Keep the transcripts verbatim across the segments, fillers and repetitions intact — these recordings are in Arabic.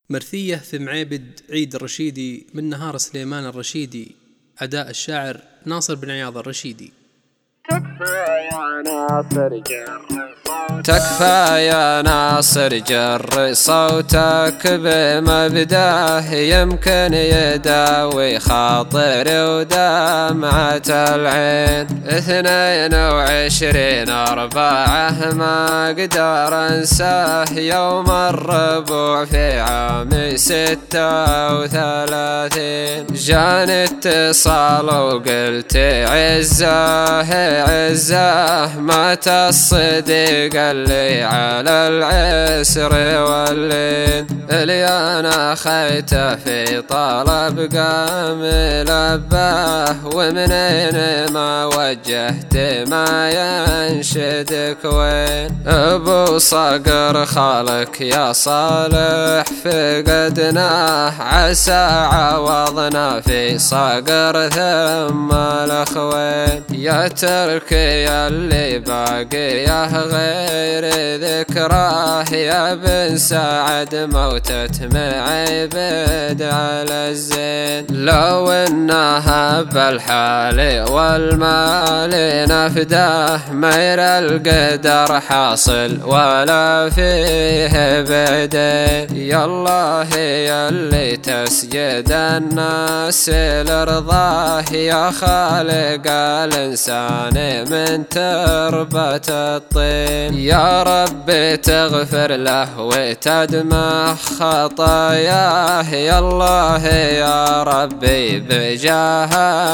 مرثية في معيبد عيد الرشيدي من نهار سليمان الرشيدي، أداء الشاعر ناصر بن عياض الرشيدي. تكفى يا ناصر جر تكفى يا ناصر جر صوتك بمبداه، يمكن يداوي خاطري ودمعة العين. اثنين وعشرين أربعة ما أقدر أنساه، يوم الربوع في عام ستة وثلاثين. جاني اتصال وقلت عزاه عزاه، مات الصديق اللي على العسر واللين. اللي انا خيته في طلب قام لباه، ومنين ما وجهت ما ينشدك وين. ابو صقر خالك يا صالح فقدناه، عسى عوضنا في صقر ثم الاخوين. يا تركي اللي باقي يا غير ذكراه، يا بن سعد موتت معيبد على الزين. لو انها بالحال والمال نفداه، مير القدر حاصل ولا فيه بدين. يا الله يا اللي تسجد الناس لرضاه، يا خالق الإنسان من تربة الطين. يا رب تغفر له وتدمح خطاياه، يا الله يا ربي بجاه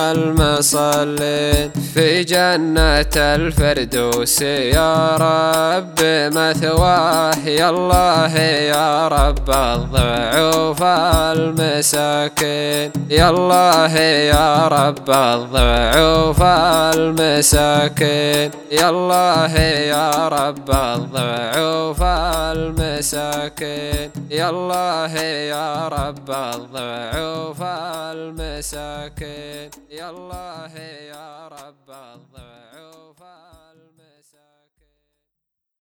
المصلين. في جنة الفردوس يا رب مثواه، يا الله يا رب الضعوف المساكين. يا الله يا رب الضعوف المساكين. يا الله يا رب الضعوف المساكين. يا الله يا رب الضعوف المساكين. يا الله يا رب الضعوف